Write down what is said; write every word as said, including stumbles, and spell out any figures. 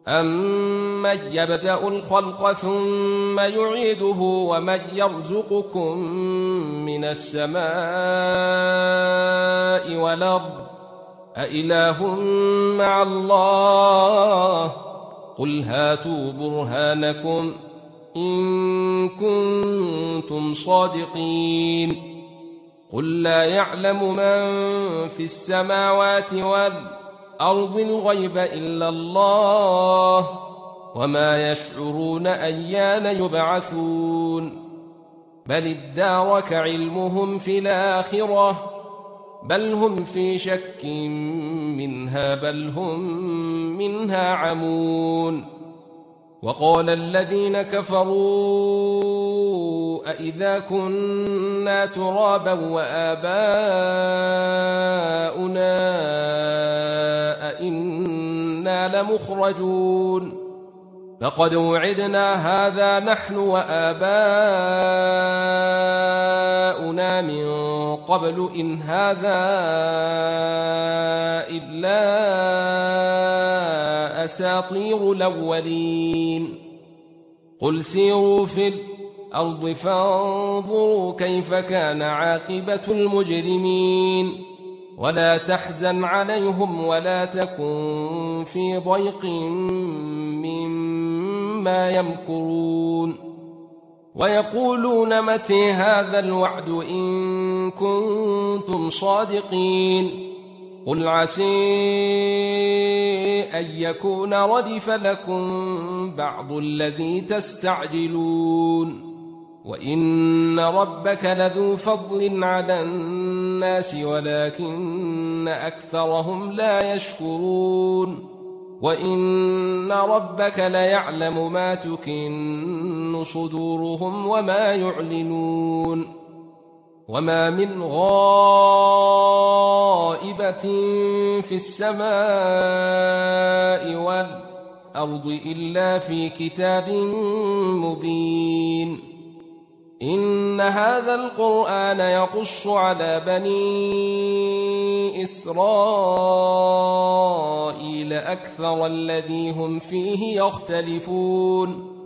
أَمَّنْ يَبْدَأُ الْخَلْقَ ثُمَّ يُعِيدُهُ وَمَنْ يَرْزُقُكُم مِّنَ السَّمَاءِ وَالْأَرْضِ أَإِلَٰهٌ مَّعَ اللَّهِ قُلْ هَاتُوا بُرْهَانَكُمْ إِن كُنتُمْ صَادِقِينَ قُل لَّا يَعْلَمُ مَن فِي السَّمَاوَاتِ وَالْأَرْضِ الْغَيْبَ إِلَّا اللَّهُ وَمَا يَشْعُرُونَ أَيَّانَ يُبْعَثُونَ بَلِ ادَّارَكَ عِلْمُهُمْ فِي الْآخِرَةِ بَلْ هُمْ فِي شَكٍّ مِّنْهَا بَلْ هُم مِّنْهَا عَمُونَ وَقَالَ الَّذِينَ كَفَرُوا أَإِذَا كُنَّا تُرَابًا وَآبَاؤُنَا أَإِنَّا لَمُخْرَجُونَ لَقَدْ وُعِدْنَا هَٰذَا نَحْنُ وَآبَاؤُنَا مِن قَبْلُ إِنْ هَٰذَا إِلَّا أَسَاطِيرُ الْأَوَّلِينَ قُلْ سِيرُوا فِي الْأَرْضِ فَانظُرُوا كَيْفَ كَانَ عَاقِبَةُ الْمُجْرِمِينَ وَلَا تَحْزَنْ عَلَيْهِمْ وَلَا تَكُن فِي ضَيْقٍ مِّمَّا يَمْكُرُونَ وَيَقُولُونَ مَتَىٰ هَٰذَا الْوَعْدُ إِن كُنتُمْ صَادِقِينَ قُلْ عَسَىٰ أَن يَكُونَ رَدِفَ لَكُم بَعْضُ الَّذِي تَسْتَعْجِلُونَ وَإِنَّ رَبَّكَ لَذُو فَضْلٍ عَلَى النَّاسِ وَلَٰكِنَّ أَكْثَرَهُمْ لَا يَشْكُرُونَ وَإِنَّ رَبَّكَ لَيَعْلَمُ مَا تُكِنُّ صُدُورُهُمْ وَمَا يُعْلِنُونَ وَمَا مِنْ غَائِبَةٍ فِي السَّمَاءِ وَالْأَرْضِ إِلَّا فِي كِتَابٍ مُّبِينٍ إِنَّ هَٰذَا الْقُرْآنَ يَقُصُّ عَلَىٰ بَنِي إِسْرَائِيلَ أَكْثَرَ الَّذِي هُمْ فِيهِ يَخْتَلِفُونَ